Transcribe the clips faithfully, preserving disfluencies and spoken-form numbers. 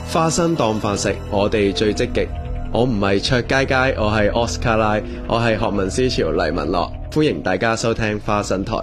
花生當飯食，我哋最積極。我唔係卓佳佳，我係 Oscar 拉，我係學民思潮黎文樂，歡迎大家收聽花生台。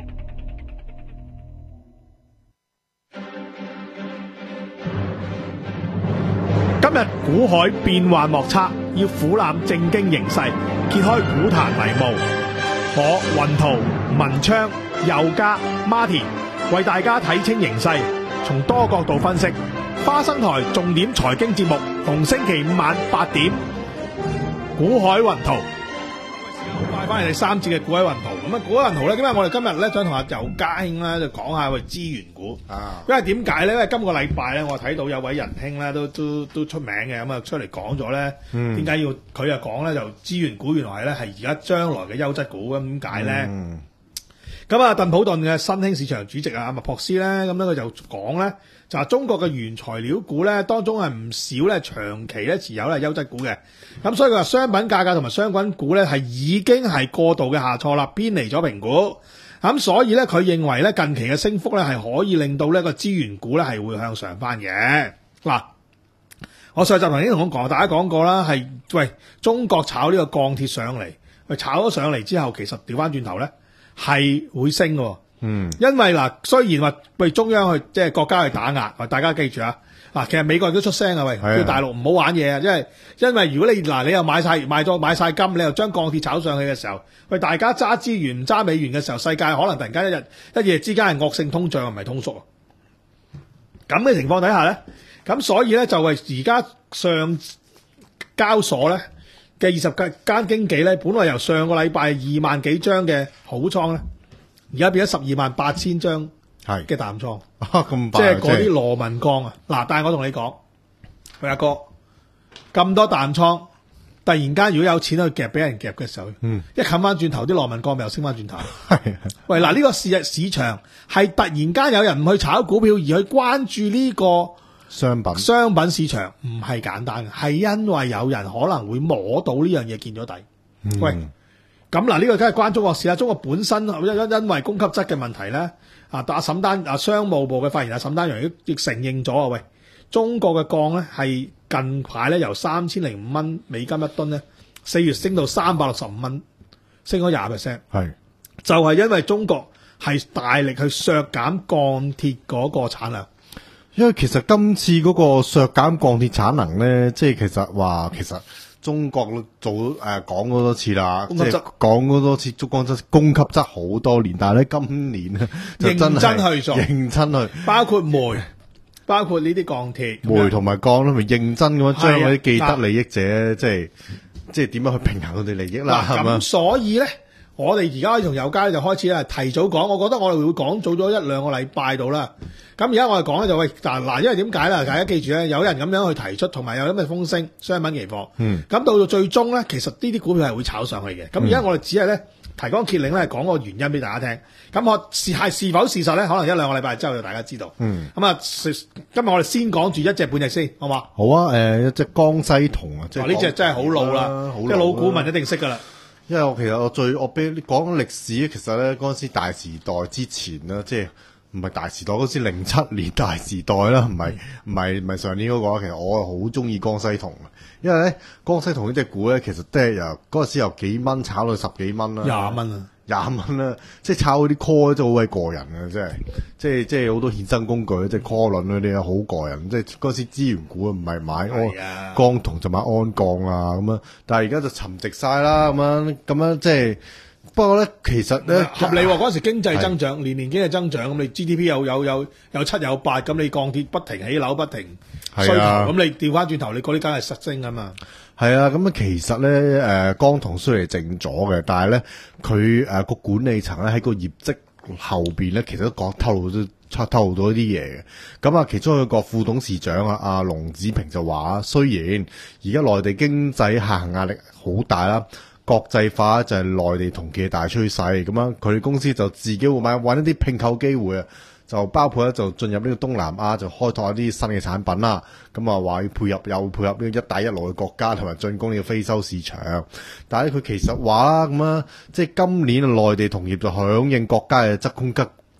今日股海變幻莫測，要俯瞰政經形勢，揭開股壇迷霧。我雲圖、文昌、佑嘉、Martin 為大家睇清形勢，從多角度分析。花生台重點財經節目，逢星期五晚八點，股海雲圖。好快翻嚟第三節嘅股海雲圖。咁啊，股海雲圖咧，點解我哋今日咧想同阿佑嘉兄咧就講下喂資源股啊？因為點解咧？因為今個禮拜咧，我睇到有位仁兄咧都都都出名嘅，咁啊出嚟講咗咧，點解要佢又講咧？就資源股原來咧係而家將來嘅優質股，咁點解咧？咁啊，鄧普頓嘅新興市場主席啊，麥珀斯咧，咁咧佢就講咧。就係中國嘅原材料股咧，當中係唔少咧長期咧持有咧優質股嘅，咁所以佢話商品價格同埋商品股咧係已經係過度嘅下挫啦，偏離咗評估，咁所以咧佢認為咧近期嘅升幅咧係可以令到呢個資源股咧係會向上翻嘅。嗱，我上集頭已經同我講，大家講過啦，係喂中國炒呢個鋼鐵上嚟，佢炒咗上嚟之後，其實調翻轉頭咧係會升嘅。嗯，因為嗱，雖然話喂中央去即係國家去打壓，大家記住啊，嗱，其實美國人都出聲啊，喂，叫大陸唔好玩嘢啊，因為因為如果你嗱你又買晒買咗買晒金，你又將鋼鐵炒上去嘅時候，喂大家揸資源唔揸美元嘅時候，世界可能突然間一日一夜之間係惡性通脹，唔係通縮啊。咁嘅情況底下咧，咁所以咧就係而家上交所咧嘅二十間經紀咧，本來由上個禮拜二萬幾張嘅好倉咧。而家變咗十二萬八千張嘅淡倉， 咁即係嗰啲螺紋鋼啊！嗱，但係我同你講，喂阿哥，咁多淡倉，突然間如果有錢去夾，俾人夾嘅時候，嗯、一冚翻轉頭，啲螺紋鋼咪又升翻轉頭。喂，嗱呢、呢個市市場係突然間有人唔去炒股票，而去關注呢個商品商品市場，唔係簡單嘅，係因為有人可能會摸到呢樣嘢見咗底。嗯、喂。咁嗱，呢個梗係關中國事啦。中國本身因因因為供給側嘅問題咧，啊，阿沈丹啊，商務部嘅發言人沈丹陽亦承認咗啊，喂，中國嘅鋼咧係近排咧由三千零五蚊美金一噸咧，四月升到三百六十五蚊，升咗廿 percent。係，就係因為中國係大力去削減鋼鐵嗰個產量。 因為其實今次嗰個削減鋼鐵產能咧，即係其實話其實。中國做誒講過多次啦，即係講過多次，中國質供給側好多年，但係咧今年咧就真係認真去做， 認真去， 包括煤，包括呢啲鋼鐵， 煤同埋鋼咧，咪認真咁樣將嗰啲既得利益者，即係即係點樣去平衡佢哋利益啦，係嘛？ 咁所以咧，我哋而家從友嘉就開始咧提早講，我覺得我哋會講早咗一兩個禮拜到啦。咁而家我哋講咧就喂嗱嗱，因為點解啦？大家記住咧，有人咁樣去提出，同埋有咁嘅風聲，商品期貨。嗯。咁到到最終咧，其實呢啲股票係會炒上去嘅。咁而家我哋只係咧提綱挈領咧，講個原因俾大家聽。咁我是係是否事實咧？可能一兩個禮拜之後就大家知道。嗯。咁啊，今日我哋先講住一隻半隻先，好嘛？ 好啊，誒、呃，一隻江西銅啊，即係呢隻真係好老啦，即係老股民一定識噶啦。 因為我其實我最我俾你講緊歷史，其實咧嗰陣時大時代之前呢，即係。唔係大時代嗰時零七年大時代啦，唔係唔係唔係上年嗰、那個。其實我係好中意江西銅嘅，因為咧江西銅呢隻股咧，其實都係由嗰陣時由幾蚊炒到十幾蚊啦， 廿蚊啊， 廿蚊啦，即係炒嗰啲 call 真係好鬼過癮嘅，真係即係即係好多衍生工具，即係 call 輪嗰啲啊，好過癮。即係嗰陣時資源股唔係買安鋼銅就買安鋼啊咁樣，但係而家就沉寂晒啦咁樣咁樣即係。不過咧，其實咧合理喎。嗰陣時經濟增長，年年經濟增長，咁你 G D P 有有有有七有八，咁你鋼鐵不停起樓不停需求，咁你調翻轉頭，你嗰啲梗係失升噶嘛。係啊，咁啊其實咧，誒鋼銅雖然係靜咗嘅，但係咧佢誒個管理層咧喺個業績後邊咧，其實都講透露咗透露咗一啲嘢嘅。咁啊，其中一個副董事長啊，阿龍子平就話，雖然而家內地經濟下行壓力好大啦。國際化就係內地同期嘅大趨勢，咁樣佢哋公司就自己會買揾一啲併購機會啊，就包括咧就進入呢個東南亞，就開拓一啲新嘅產品啦。咁啊話要配合又配合呢個一帶一路嘅國家，同埋進攻呢個非洲市場。但係佢其實話啦，咁啊即係今年內地同業就響應國家嘅側供急側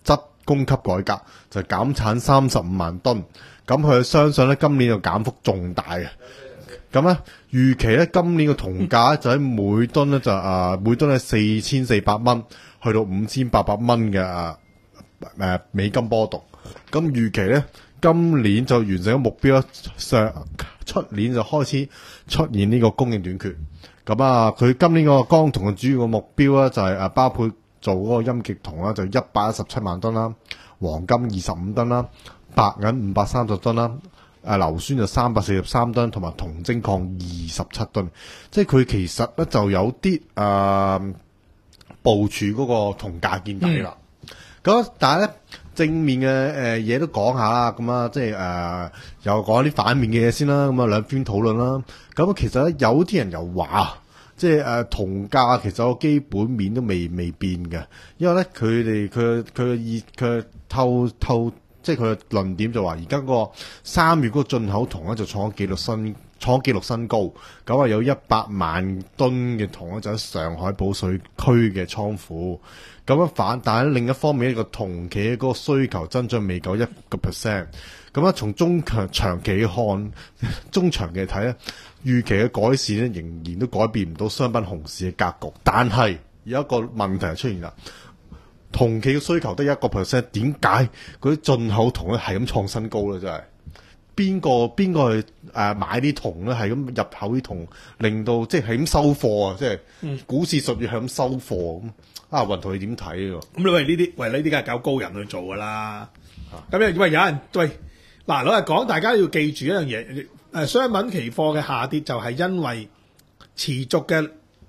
供給改革，就減產三十五萬噸。咁佢相信咧今年就減幅仲大嘅。咁咧預期咧今年嘅銅價就喺每噸咧就啊每噸係四千四百蚊，去到五千八百蚊嘅啊誒美金波動。咁預期咧今年就完成咗目標，上出年就開始出現呢個供應短缺。咁啊，佢今年個鋼銅嘅主要嘅目標咧就係誒包括做嗰個陰極銅啦，就一百一十七萬噸啦，黃金二十五噸啦，白銀五百三十噸啦，誒硫酸就三百四十三噸，同埋銅精礦二十七噸。即係佢其實咧就有啲誒、呃、部署嗰個銅價見底啦。咁、嗯、但係咧正面嘅誒嘢都講下啦，咁啊即係誒又講啲反面嘅嘢先啦。咁啊兩邊討論啦。咁其實咧有啲人又話，即係誒銅價其實個基本面都未未變嘅，因為咧佢哋佢佢嘅意佢透透。即係佢嘅論點就話，而家個三月嗰個進口銅咧就創咗紀錄新創紀錄新高，咁啊有一百萬噸嘅銅咧就喺上海保稅區嘅倉庫，咁樣反，但係另一方面呢個銅企嘅嗰個需求增長未夠一個 percent，咁啊從中長長期看，中長期睇咧，預期嘅改善咧仍然都改變唔到商品熊市嘅格局，但係有一個問題就出現啦。銅企嘅需求得一個 percent， 點解嗰啲進口銅咧係咁創新高咧？真係邊個邊個去誒買啲銅咧？係咁入口啲銅，令到即係係咁收貨啊！即係股市十月係咁收貨咁啊！雲圖你點睇喎？ 咁你喂呢啲喂呢啲梗係搞高人去做噶啦。咁因為有人喂嗱老實講，大家要記住一樣嘢誒，商品期貨嘅下跌就係因為持續嘅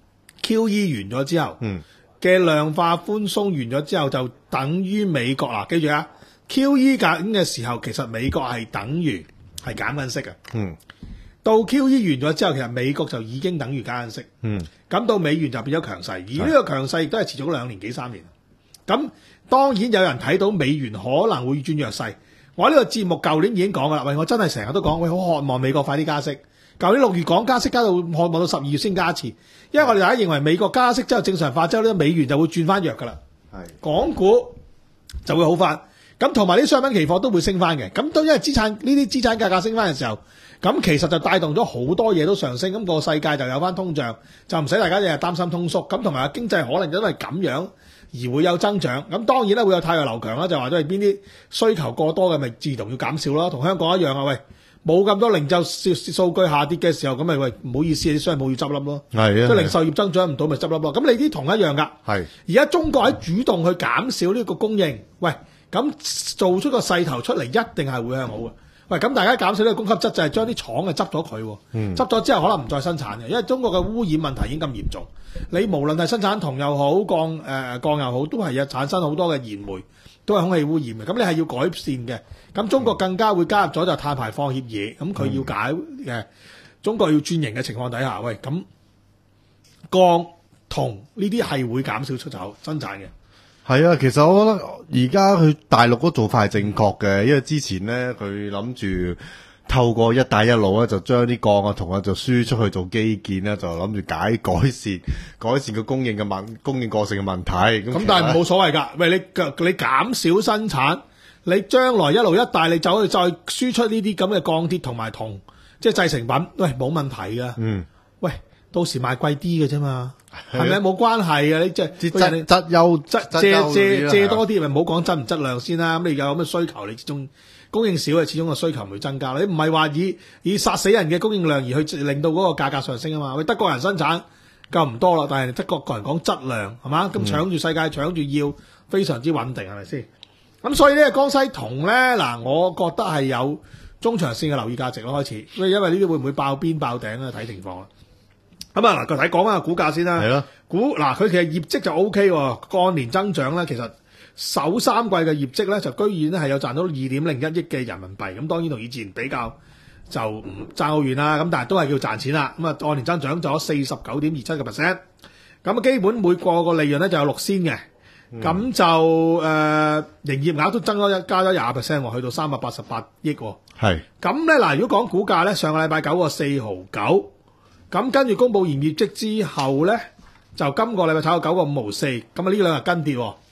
Q E 完咗之後。嗯。嘅量化寬鬆完咗之後，就等於美國啦。記住啊 ，Q E 緊嘅時候，其實美國係等於係減緊息嘅。嗯。到 Q E 完咗之後，其實美國就已經等於加緊息。嗯。咁到美元就變咗強勢，而呢個強勢亦都係持續咗兩年幾三年。咁當然有人睇到美元可能會轉弱勢。我呢個節目舊年已經講噶啦，喂，我真係成日都講，喂，好渴望美國快啲加息。舊年六月講加息加到渴望到十二月先加一次，因為我哋大家認為美國加息之後正常化之後呢，美元就會轉翻弱噶啦，港股就會好翻，咁同埋啲商品期貨都會升翻嘅，咁都因為資產呢啲資產價格升翻嘅時候，咁其實就帶動咗好多嘢都上升，咁、個世界就有翻通脹，就唔使大家日日擔心通縮，咁同埋經濟可能因為咁樣而會有增長，咁當然咧會有太弱流強啦，就話都係邊啲需求過多嘅咪自動要減少啦，同香港一樣啊，喂。冇咁多零售數數據下跌嘅時候，咁咪喂唔好意思，啲商鋪要執笠咯。係啊，即係零售業增長唔到，咪執笠咯。咁你啲同一樣噶。係。而家中國喺主動去減少呢個供應，喂，咁做出個勢頭出嚟，一定係會向好嘅。喂，咁大家減少呢個供給側，就係將啲廠啊執咗佢。嗯。執咗之後，可能唔再生產嘅，因為中國嘅污染問題已經咁嚴重。你無論係生產銅又好，鋼誒鋼又好，都係有產生好多嘅燃煤，都係空氣污染嘅。咁你係要改善嘅。咁中國更加會加入咗就碳排放協議，咁佢要解嘅、嗯、中國要轉型嘅情況底下，喂，咁鋼銅呢啲係會減少出口生產嘅。 係啊，其實我覺得而家佢大陸嗰做法係正確嘅，因為之前咧佢諗住透過一帶一路咧就將啲鋼啊銅啊就輸出去做基建咧，就諗住解改善改善個供應嘅問供應過剩嘅問題。 咁但係冇所謂㗎，喂，你你減少生產。你將來一路一帶，你走去再輸出呢啲咁嘅鋼鐵同埋銅，即係製成品，喂，冇問題噶。嗯，喂，到時賣貴啲嘅啫嘛，係咪冇關係啊？你即係質質優質借借借多啲，咪唔好講質唔質量先啦。咁你有咁嘅需求，你始終供應少嘅，始終個需求唔會增加。你唔係話以以殺死人嘅供應量而去令到嗰個價格上升啊嘛。喂，德國人生產夠唔多啦，但係德國個人講質量係嘛，咁搶住世界搶住要，非常之穩定係咪先？咁所以呢個江西銅咧，嗱，我覺得係有中長線嘅留意價值咯，開始。所以因為呢啲會唔會爆邊爆頂咧，睇情況啦。咁啊，嗱，個睇講翻個股價先啦。係咯。股嗱，佢其實業績就 O K 喎，按年增長咧，其實首三季嘅業績咧，就居然咧係有賺到二點零一億嘅人民幣。咁當然同以前比較就唔爭好遠啦。咁但係都係叫賺錢啦。咁啊，按年增長咗四十九點二七個 percent。咁啊，基本每個個利潤咧就有六仙嘅。咁、嗯、就誒、呃、營業額都增咗一加咗廿 percent 去到三百八十八億喎。係。咁咧嗱，如果講股價咧，上個禮拜九個四毫九，咁跟住公佈完業績之後咧，就今個禮拜炒到九個五毫四，咁啊呢兩日跟跌，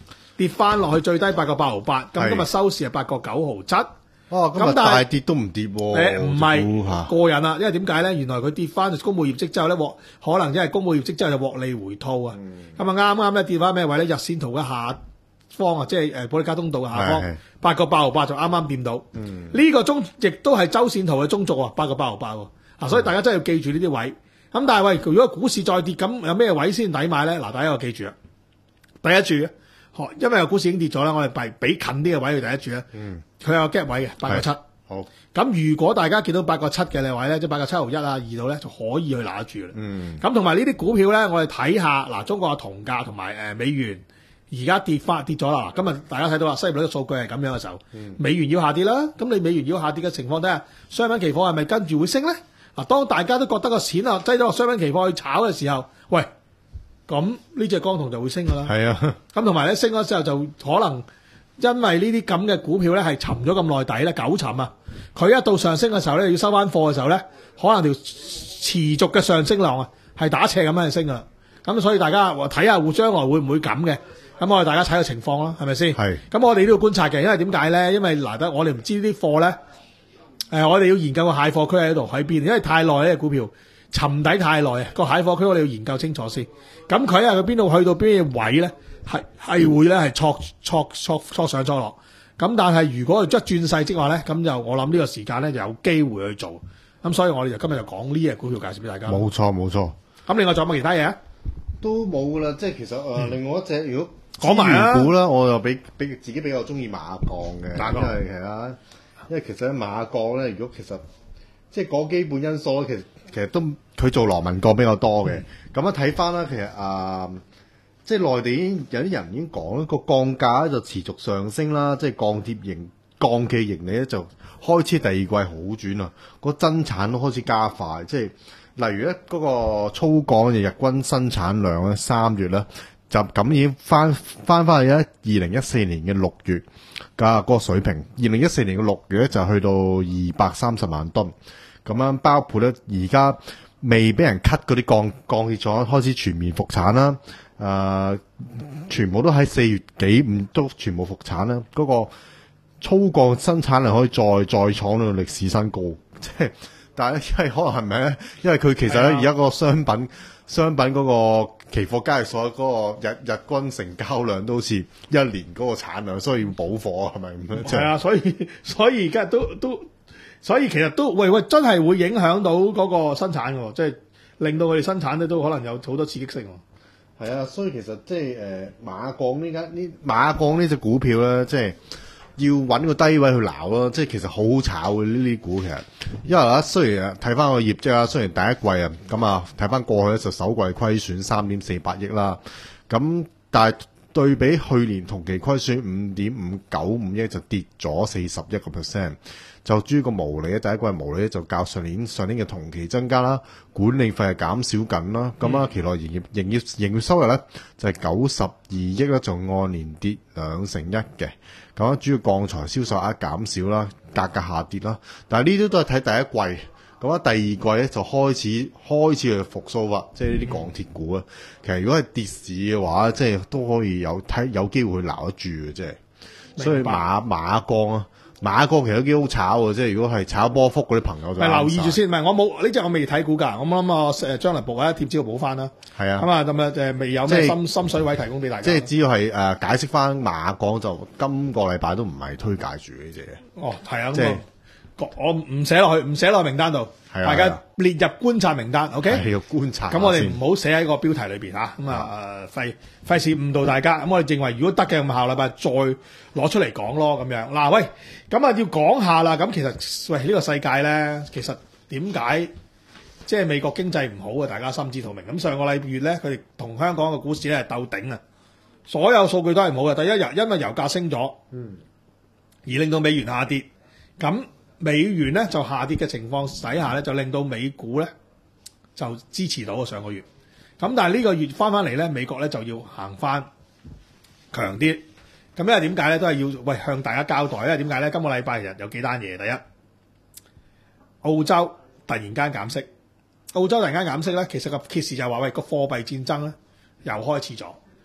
跌翻落去最低八個八毫八，咁係今日收市係八個九毫七。 哦，咁啊咁但係大跌都唔跌喎。 誒唔係嚇過癮啦，因為點解咧？原來佢跌翻公佈業績之後咧，獲可能因為公佈業績之後就獲利回吐啊。咁啊啱啱咧跌翻咩位咧？日線圖嘅下方啊，即係誒保利加通道嘅下係係方，八個八毫八就啱啱掂到。呢、個中亦都係周線圖嘅中軸喎，八個八毫八喎。啊，所以大家真係要記住呢啲位。咁但係喂，如果股市再跌，咁有咩位先抵買咧？嗱，大家要記住啊。第一注，學因為個股市已經跌咗啦，我哋比比近啲嘅位去第一注咧。佢有個 gap 位嘅八個七。 好。 咁如果大家見到八個七嘅位咧，即係八個七毫一啊、二度咧，就可以去拿住啦。 嗯。 咁同埋呢啲股票咧，我哋睇下嗱，中國嘅銅價同埋誒美元而家跌翻跌咗啦。今日大家睇到啦，失業率嘅數據係咁樣嘅時候，美元要下跌啦。咁你美元要下跌嘅情況底下，商品期貨係咪跟住會升咧？嗱，當大家都覺得個錢啊擠咗個商品期貨去炒嘅時候，喂，咁呢隻光銅就會升噶啦。 係啊。 咁同埋咧升咗之後就可能。因為呢啲咁嘅股票咧係沉咗咁耐底咧，久沉啊！佢一到上升嘅時候咧，要收翻貨嘅時候咧，可能條持續嘅上升浪啊，係打斜咁樣去升噶啦。咁所以大家睇下會將來會唔會咁嘅？咁我哋大家睇個情況啦，係咪先？ 係。 咁我哋都要觀察嘅，因為點解咧？因為嗱得我哋唔知呢啲貨咧，誒、呃、我哋要研究個蟹貨區喺度喺邊，因為太耐呢隻股票沉底太耐啊，個蟹貨區我哋要研究清楚先。咁佢喺佢邊度去到邊嘅位咧？係係會咧係挫挫挫挫上挫落，咁但係如果佢一轉勢即話咧，咁就我諗呢個時間咧就有機會去做，咁所以我哋就今日就講呢隻股票介紹俾大家。 冇錯冇錯。 咁另外仲有冇其他嘢啊？ 都冇啦，即係其實誒、呃嗯、另外一隻如果講埋啦股啦，我又比比自己比較中意馬鋼嘅， 馬鋼因為係啊，因為其實咧馬鋼咧，如果其實即係講基本因素咧，其實其實都佢做螺紋鋼比較多嘅。咁一睇翻啦，其實啊。呃即係內地已經有啲人已經講啦，個鋼價就持續上升啦，即係鋼鐵盈鋼企盈利咧就開始第二季好轉啦，個增產都開始加快。即係例如咧嗰個粗鋼嘅日均生產量咧，三月咧就咁已經翻翻翻去咧二零一四年嘅六月嘅嗰個水平。二零一四年嘅六月咧就去到二百三十萬噸，咁樣包括咧而家未俾人 cut 嗰啲鋼鋼鐵廠開始全面復產啦。誒、呃，全部都喺四月幾五都全部復產啦。嗰、那個粗鋼生產量可以再再創到歷史新高，即係但係因為可能係咪咧？因為佢其實咧而家個商品商品嗰個期貨交易所嗰個日日均成交量都好似一年嗰個產量，所以要補貨係咪咁樣？ 係啊，所以所以而家都都，所以其實都喂喂，真係會影響到嗰個生產喎，即係令到佢哋生產咧都可能有好多刺激性。 係啊，所以其實即係誒馬鋼呢間呢馬鋼呢隻股票咧，即係要揾個低位去撈咯。即係其實好好炒嘅呢啲股其實，因為咧雖然睇翻個業績啊，雖然第一季啊咁啊睇翻過去咧就首季虧損三點四八億啦，咁但係對比去年同期虧損五點五九五億就跌咗四十一個 percent。就至於個毛利咧，第一季毛利咧就較上年上年嘅同期增加啦，管理費係減少緊啦，咁、嗯、啊期內營業營業營業收入咧就係九十二億啦，就按年跌兩成一嘅，咁啊主要鋼材銷售額減少啦，價格下跌啦，但係呢啲都係睇第一季，咁啊第二季咧就開始開始去復甦啦，即係呢啲鋼鐵股啊、嗯，其實如果係跌市嘅話，即係都可以有睇有機會去撈得住嘅，即係，所以馬馬鋼啊。馬鋼其實都幾好炒喎，即係如果係炒波幅嗰啲朋友就係留意住先，唔係我冇呢隻我未睇股價，我諗我誒將來報一貼資料補翻啦。係啊，咁啊咁啊誒未有咩深深水位提供俾大家。即係只要係誒、呃、解釋翻馬鋼就今個禮拜都唔係推介住呢隻嘢。哦，係啊，即係我唔寫落去，唔寫落名單度。係啊，大家列入觀察名單 ，OK？係要觀察。咁我哋唔好寫喺個標題裏邊嚇，咁啊誒費費事誤導大家。咁我哋認為如果得嘅，咁下禮拜再攞出嚟講咯，咁樣嗱喂，咁啊要講下啦。咁其實喂呢、呢個世界咧，其實點解即係美國經濟唔好啊？大家心知肚明。咁上個禮月咧，佢哋同香港嘅股市咧係鬥頂啊，所有數據都係唔好嘅。第一日因為油價升咗，嗯，而令到美元下跌，咁。美元咧就下跌嘅情況底下咧，就令到美股咧就支持到上個月。咁但係呢個月翻翻嚟咧，美國咧就要行翻強啲。咁因為點解咧？都係要喂向大家交代。因為點解咧？今個禮拜日有幾單嘢。第一，澳洲突然間減息。澳洲突然間減息咧，其實個揭示就係話喂個貨幣戰爭咧又開始咗。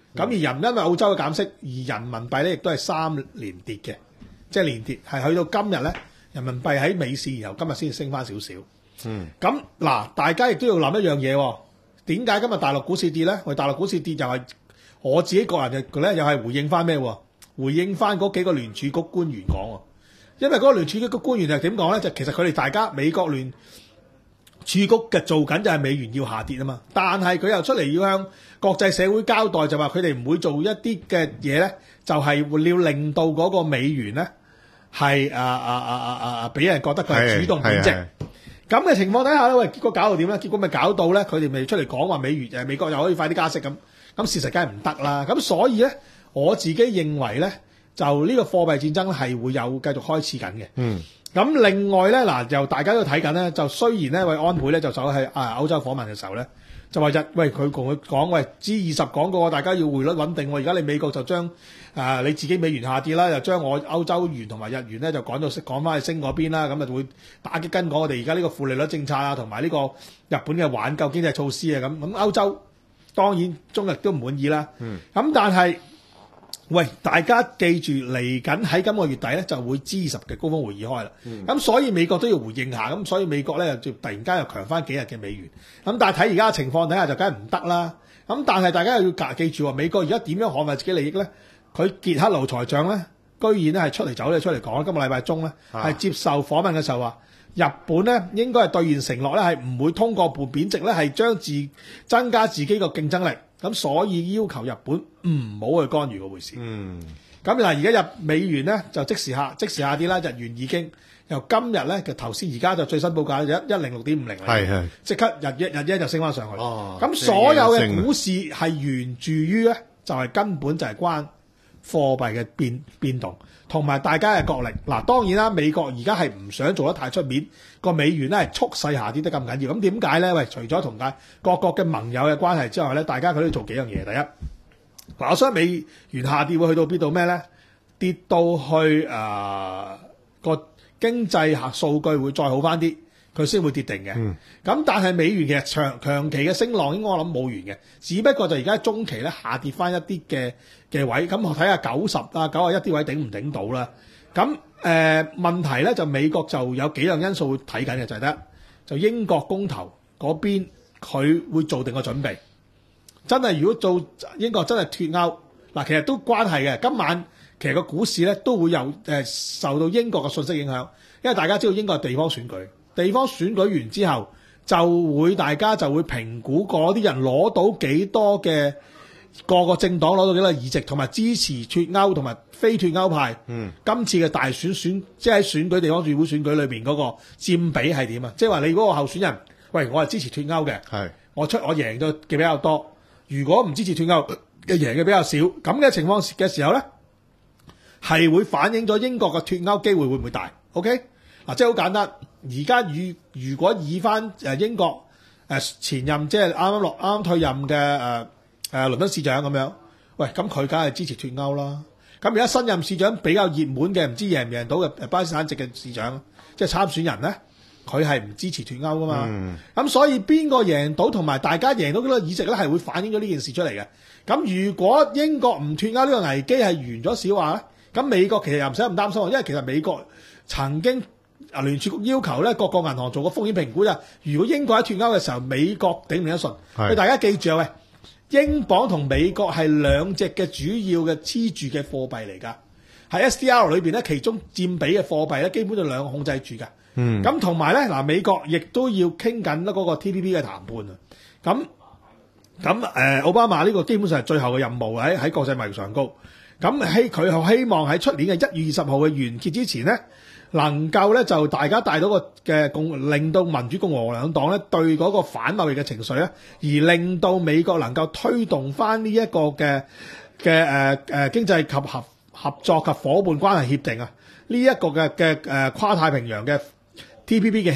咁而人因為澳洲嘅減息，而人民幣咧亦都係三連跌嘅，即係連跌係去到今日咧，人民幣喺美市，然後今日先升翻少少。 嗯， 咁嗱，大家亦都要諗一樣嘢喎，點解今日大陸股市跌咧？喂，大陸股市跌就係我自己個人嘅咧，又係回應翻咩喎？回應翻嗰幾個聯儲局官員講喎，因為嗰個聯儲局嘅官員係點講咧？就其實佢哋大家美國聯儲局嘅做緊就係美元要下跌啊嘛，但係佢又出嚟要向國際社會交代，就話佢哋唔會做一啲嘅嘢咧，就係要令到嗰個美元咧係啊啊啊啊啊俾人覺得佢係主動貶值。咁嘅情況底下咧，喂，結果搞到點咧？結果咪搞到咧，佢哋咪出嚟講話美元誒美國又可以快啲加息咁，咁事實梗係唔得啦。咁所以咧，我自己認為咧，就呢個貨幣戰爭咧係會有繼續開始緊嘅。嗯。咁另外咧，嗱，就大家都睇緊咧，就雖然咧，喂，安倍咧就走喺啊歐洲訪問嘅時候咧，就話日喂佢同佢講，喂 G 二十講過，大家要匯率穩定喎。而家你美國就將啊你自己美元下跌啦，又將我歐洲元同埋日元咧就講到講翻去升嗰邊啦，咁啊會打擊跟講我哋而家呢個負利率政策啊，同埋呢個日本嘅挽救經濟措施啊，咁咁歐洲當然中日都唔滿意啦。嗯。咁但係喂，大家記住嚟緊喺今個月底咧就會 G 二十嘅高峰會議開啦。咁、嗯、所以美國都要回應下，咁所以美國咧就突然間又強翻幾日嘅美元。咁但係睇而家嘅情況底下就梗係唔得啦。咁但係大家又要記住喎，美國而家點樣捍衞自己利益咧？佢傑克盧財長咧，居然咧係出嚟走咧出嚟講，今個禮拜中咧係、啊、接受訪問嘅時候話，日本咧應該係兌現承諾咧係唔會通過半貶值咧係將自增加自己個競爭力。咁所以要求日本唔好去干預嗰回事。嗯。咁嗱，而家日美元咧就即時下即時下跌啦，日元已經由今日咧嘅頭先而家就最新報價就一一零六點五零啦。係係。即刻日一日一就升翻上去。哦。咁所有嘅股市係源自於咧，就係、是、根本就係關貨幣嘅變變動，同埋大家嘅角力。嗱，當然啦，美國而家係唔想做得太出面，個美元咧係蓄勢下跌得咁緊要。咁點解咧？喂，除咗同各國嘅盟友嘅關係之外咧，大家佢都要做幾樣嘢。第一，嗱，我想美元下跌會去到邊度咩咧？跌到去誒、呃、個經濟下數據會再好翻啲，佢先會跌定嘅。咁、嗯、但係美元其實長長期嘅升浪應該我諗冇完嘅，只不過就而家中期咧下跌翻一啲嘅嘅位，咁我睇下九十啊九啊一啲位頂唔頂到啦。咁誒、呃、問題咧就美國就有幾樣因素會睇緊嘅，就係、是、得就英國公投嗰邊佢會做定個準備。真係如果做英國真係脫歐嗱，其實都關係嘅。今晚其實個股市咧都會有誒、呃、受到英國嘅信息影響，因為大家知道英國係地方選舉，地方選舉完之後就會大家就會評估嗰啲人攞到幾多嘅個個政黨攞到幾多議席，同埋支持脫歐同埋非脫歐派。嗯，今次嘅大選選即係喺選舉地方議會選舉裏邊嗰個佔比係點啊？即係話你嗰個候選人，喂，我係支持脫歐嘅，係我出我贏咗嘅比較多。如果唔支持脫歐嘅贏嘅比較少，咁嘅情況嘅時候咧，係會反映咗英國嘅脫歐機會會唔會大 ？OK 嗱，即係好簡單。而家如如果以翻誒英國誒前任即係啱啱落啱啱退任嘅誒誒倫敦市長咁樣，喂，咁佢梗係支持脫歐啦。咁而家新任市長比較熱門嘅，唔知贏唔贏到嘅誒巴基斯坦籍嘅市長，即係參選人咧，佢係唔支持脫歐噶嘛？咁、嗯、所以邊個贏到同埋大家贏到幾多議席咧，係會反映咗呢件事出嚟嘅。咁如果英國唔脫歐呢個危機係完咗少話咧，咁美國其實又唔使咁擔心，因為其實美國曾經啊聯儲局要求咧各個銀行做個風險評估就，如果英國喺脫歐嘅時候，美國頂唔頂得順？喂，大家記住啊，喂，英鎊同美國係兩隻嘅主要嘅黐住嘅貨幣嚟㗎，喺 S D R 裏邊咧，其中佔比嘅貨幣咧，基本就兩個控制住㗎。嗯，咁同埋咧，嗱，美國亦都要傾緊嗰個 T P P 嘅談判啊。咁咁誒，奧巴馬呢個基本上係最後嘅任務喺喺國際貿易上高。咁希佢希望喺出年嘅一月二十號嘅完結之前咧，能夠咧就大家帶到個嘅共，令到民主共和兩黨咧對嗰個反貿易嘅情緒咧，而令到美國能夠推動翻呢一個嘅嘅誒誒經濟及合合作及伙伴關係協定啊，呢、這、一個嘅嘅誒跨太平洋嘅 T P P 嘅協定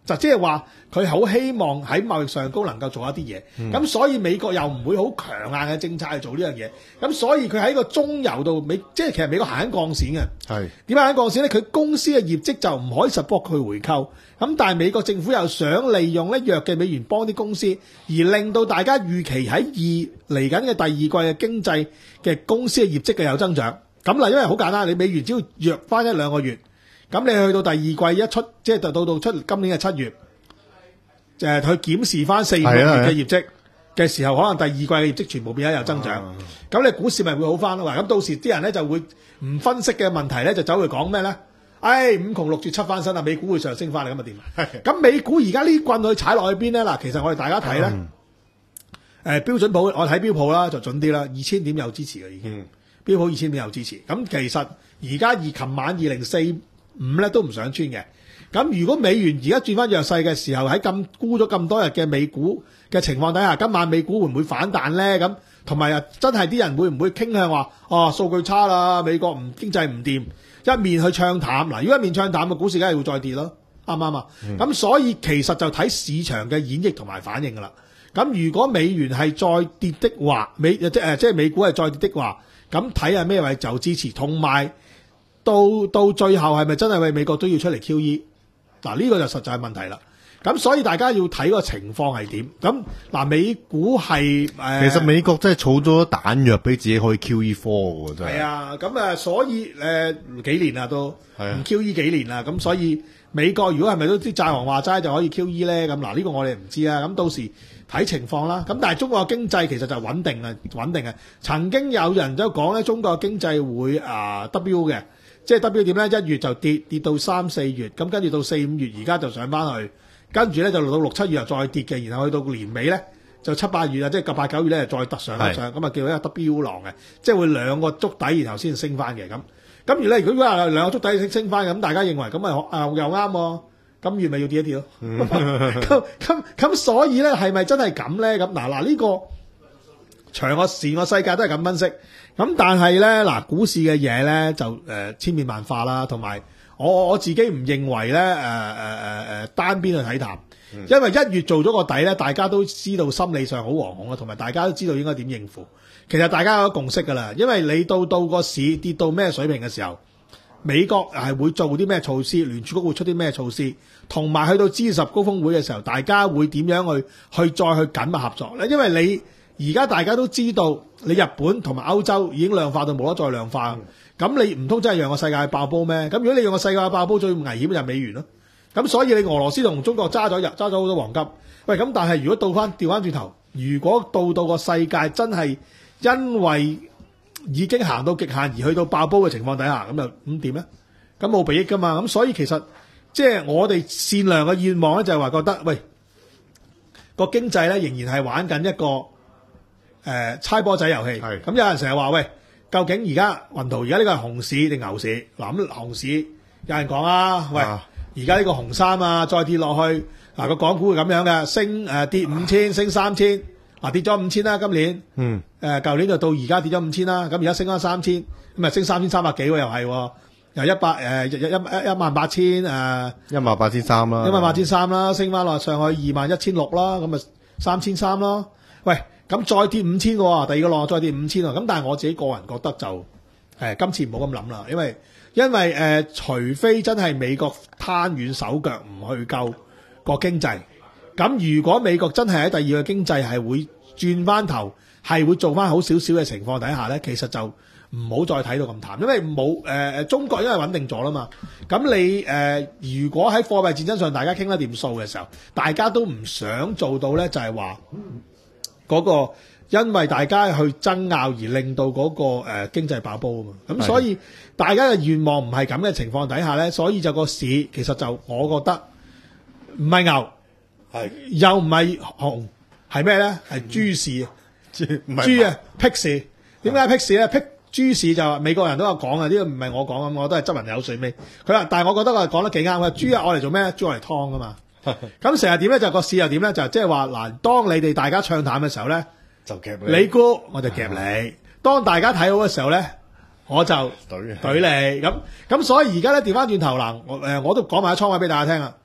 就即係話佢好希望喺貿易上高能夠做一啲嘢，咁、嗯、所以美國又唔會好強硬嘅政策去做呢樣嘢，咁所以佢喺個中游度美，即係其實美國行緊鋼線嘅。係點解行緊鋼線咧？佢公司嘅業績就唔可以 support 佢回購，咁但係美國政府又想利用咧弱嘅美元幫啲公司，而令到大家預期喺二嚟緊嘅第二季嘅經濟嘅公司嘅業績嘅有增長。咁嗱，因為好簡單，你美元只要弱翻一兩個月。咁你去到第二季一出，即係到到出今年嘅七月，就係去檢視翻四五個月嘅業績嘅時候，可能第二季嘅業績全部變咗有增長。咁、啊、你股市咪會好翻咯？咁到時啲人咧就會唔分析嘅問題咧，就走去講咩咧？唉、哎，五窮六絕七翻身啦，美股會上升翻嚟咁啊點？咁美股而家呢棍去踩落去邊咧？嗱，其實我哋大家睇咧，誒、嗯呃、標準普，我睇標普啦就準啲啦，二千點有支持嘅已經，嗯、標普二千點有支持。咁其實而家而琴晚二零四五咧都唔想穿嘅，咁如果美元而家轉翻弱勢嘅時候，喺咁沽咗咁多日嘅美股嘅情況底下，今晚美股會唔會反彈咧？咁同埋啊，真係啲人會唔會傾向話哦數據差啦，美國唔經濟唔掂，一面去唱淡嗱？如果一面唱淡嘅股市，梗係會再跌咯，啱唔啱啊？咁、嗯、所以其實就睇市場嘅演繹同埋反應噶啦。咁如果美元係再跌的話，美即誒即係美股係再跌的話，咁睇下咩位就支持，同埋。到到最後係咪真係為美國都要出嚟 Q E？ 嗱，呢個就實在係問題啦。咁所以大家要睇個情況係點。咁嗱，美股係誒、呃， 其實美國真係儲咗彈藥俾自己可以 Q E 科喎，真係。係啊， 咁啊，所以誒、呃、幾年啦都唔 Q E 幾年啦。咁所以美國如果係咪都啲債王話齋就可以 Q E 咧？咁嗱，呢個我哋唔知啊。咁到時睇情況啦。咁但係中國嘅經濟其實就穩定啊，穩定啊。曾經有人都講咧，中國嘅經濟會啊 W 嘅。即係 W 點咧？一月就跌跌到三四月，咁跟住到四五月，而家就上翻去，跟住咧就到六七月又再跌嘅，然後去到年尾咧就七八月啊，即係八九月咧再突上一上，咁啊叫一個 W 浪嘅，即係會兩個築底，然後先升翻嘅咁。咁如咧如果話兩個築底升升翻嘅，咁大家認為咁咪啊又啱喎？咁月咪要跌一跌咯。咁咁咁，所以咧係咪真係咁咧？咁嗱嗱呢個長個時個世界都係咁分析。咁但係咧嗱，股市嘅嘢咧就誒、呃、千變萬化啦，同埋我我自己唔認為咧誒誒誒誒單邊去睇淡，嗯、因為一月做咗個底咧，大家都知道心理上好惶恐啊，同埋大家都知道應該點應付。其實大家有個共識㗎啦，因為你到到個市跌到咩水平嘅時候，美國係會做啲咩措施，聯儲局會出啲咩措施，同埋去到 G 二十高峰會嘅時候，大家會點樣去去再去緊密合作咧？因為你而家大家都知道，你日本同埋歐洲已經量化到冇得再量化，咁、嗯、你唔通真係讓個世界爆煲咩？咁如果你讓個世界爆煲，最危險就係美元咯。咁所以你俄羅斯同中國揸咗入揸咗好多黃金，喂咁但係如果倒翻調翻轉頭，如果到到個世界真係因為已經行到極限而去到爆煲嘅情況底下，咁又咁點咧？咁冇裨益噶嘛？咁所以其實即係我哋善良嘅願望咧，就係話覺得喂個經濟咧仍然係玩緊一個。誒、呃、猜波仔遊戲，咁有人成日話喂，究竟而家雲圖而家呢個係熊市定牛市？嗱咁熊市有人講啊，喂，而家呢個熊三啊，再跌落去，嗱、啊、個港股會咁樣嘅，升誒、呃、跌五千，升三千，嗱跌咗五千啦，今年，嗯，誒舊年就到而家跌咗五千啦，咁而家升翻三千，咁啊升三千三百幾喎，又係，由一百誒一一一萬八千誒，一萬八千三啦，一萬八千三啦，升翻落上去二萬一千六啦，咁啊三千三咯，喂。咁再跌五千喎，第二個浪再跌五千喎，咁但係我自己個人覺得就誒、呃、今次唔好咁諗啦，因為因為誒、呃、除非真係美國攤軟手腳唔去救個經濟，咁如果美國真係喺第二個經濟係會轉翻頭，係會做翻好少少嘅情況底下咧，其實就唔好再睇到咁淡，因為冇誒誒中國因為穩定咗啦嘛，咁你誒、呃、如果喺貨幣戰爭上大家傾得掂數嘅時候，大家都唔想做到咧，就係話。嗰、那個因為大家去爭拗而令到嗰、那個誒、呃、經濟爆煲啊嘛，咁所以大家嘅願望唔係咁嘅情況底下咧，所以就個市其實就我覺得唔係牛，係又唔係熊，係咩咧？係豬市，豬豬啊辟市，點解辟市咧？辟豬市就美國人都有講啊，呢、這個唔係我講啊，我都係執人有水尾。佢話，但係我覺得我講得幾啱嘅，豬啊，我嚟做咩？豬我嚟劏噶嘛。咁成日點咧？就個市又點咧？就即係話嗱，當你哋大家唱淡嘅時候咧，就夾你，你沽我就夾你；當大家睇好嘅時候咧，我就懟懟你。咁咁所以而家咧調翻轉頭嗱，我誒我都講埋啲倉位俾大家聽啊。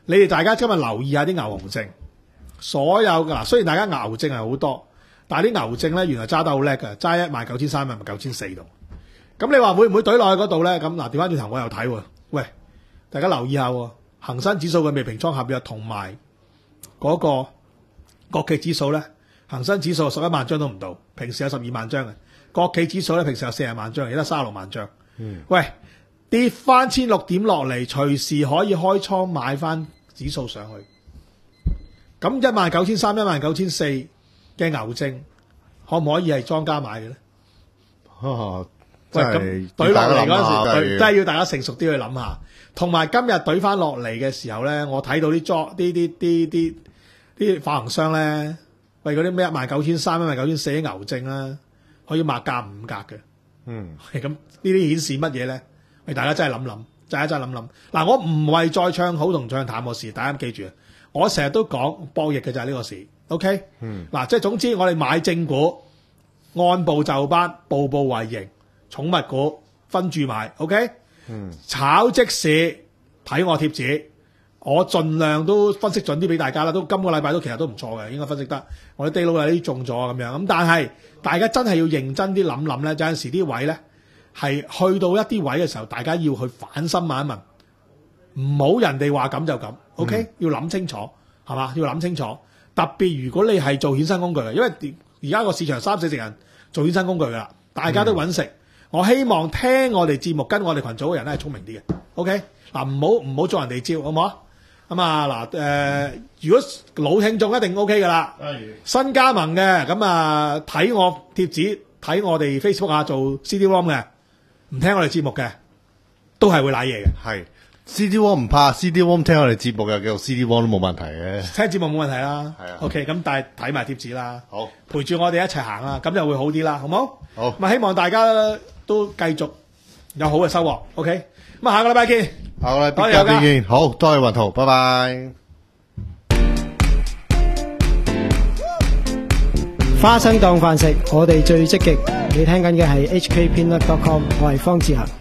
你哋大家今日留意下啲牛熊證，所有嘅嗱，雖然大家牛證係好多，但係啲牛證咧原來揸得好叻嘅，揸一萬九千三，一萬九千四度。咁你話會唔會懟落去嗰度咧？咁嗱，調翻轉頭我又睇喎，喂，大家留意下喎，恒生指數嘅未平倉合約同埋嗰個國企指數咧，恒生指數十一萬張都唔到，平時有十二萬張嘅，國企指數咧平時有四十萬張，而家三十六萬張。嗯，喂，跌翻千六點落嚟，隨時可以開倉買翻指數上去。咁一萬九千三、一萬九千四嘅牛證，可唔可以係莊家買嘅咧？ 啊喂，咁懟落嚟嗰陣時，真係要大家成熟啲去諗下。同埋今日懟翻落嚟嘅時候咧，我睇到啲莊、啲啲啲啲啲發行商咧，為嗰啲咩一萬九千三、一萬九千四啲牛證啦，可以抹價五格嘅。嗯，咁呢啲顯示乜嘢咧？喂，大家真係諗諗，大家真係諗諗。嗱，我唔係再唱好同唱淡個市，大家記住啊！我成日都講博弈嘅就係呢個市。OK，嗯，嗱，即係總之我哋買正股，按部就班，步步為營。寵物股分住買 ，OK？嗯，炒即市睇我貼紙，我盡量都分析準啲俾大家啦。都今個禮拜都其實都唔錯嘅，應該分析得。我啲 day 佬有啲中咗咁樣，咁但係大家真係要認真啲諗諗咧。有陣時啲位咧係去到一啲位嘅時候，大家要去反心問一問，唔好人哋話咁就咁 ，OK？、嗯、要諗清楚，係嘛？要諗清楚。特別如果你係做衍生工具嘅，因為而家個市場三四成人做衍生工具噶啦，大家都揾食。嗯，我希望聽我哋節目跟我哋群組嘅人咧係聰明啲嘅 ，OK？ 嗱，唔好唔好做人哋招，好唔好啊？咁啊嗱，誒，如果老聽眾一定 OK 噶啦，新加盟嘅咁啊睇我貼紙，睇我哋 Facebook 啊做 C D-ROM 嘅，唔聽我哋節目嘅，都係會瀨嘢嘅。 係 C D-ROM 唔怕 C D-ROM 聽我哋節目嘅，叫做 C D-ROM 都冇問題嘅。 聽節目冇問題啦。係啊。OK， 咁但係睇埋貼紙啦。好，陪住我哋一齊行啦，咁就會好啲啦，好唔好？好。咁啊，希望大家都繼續有好嘅收穫 ，OK？ 咁啊，下個禮拜見， 下個禮拜再見，好，多謝雲圖，拜拜。 花生當飯食，我哋最積極。你聽緊嘅係 H K Peanut dot com， 我係方志恒。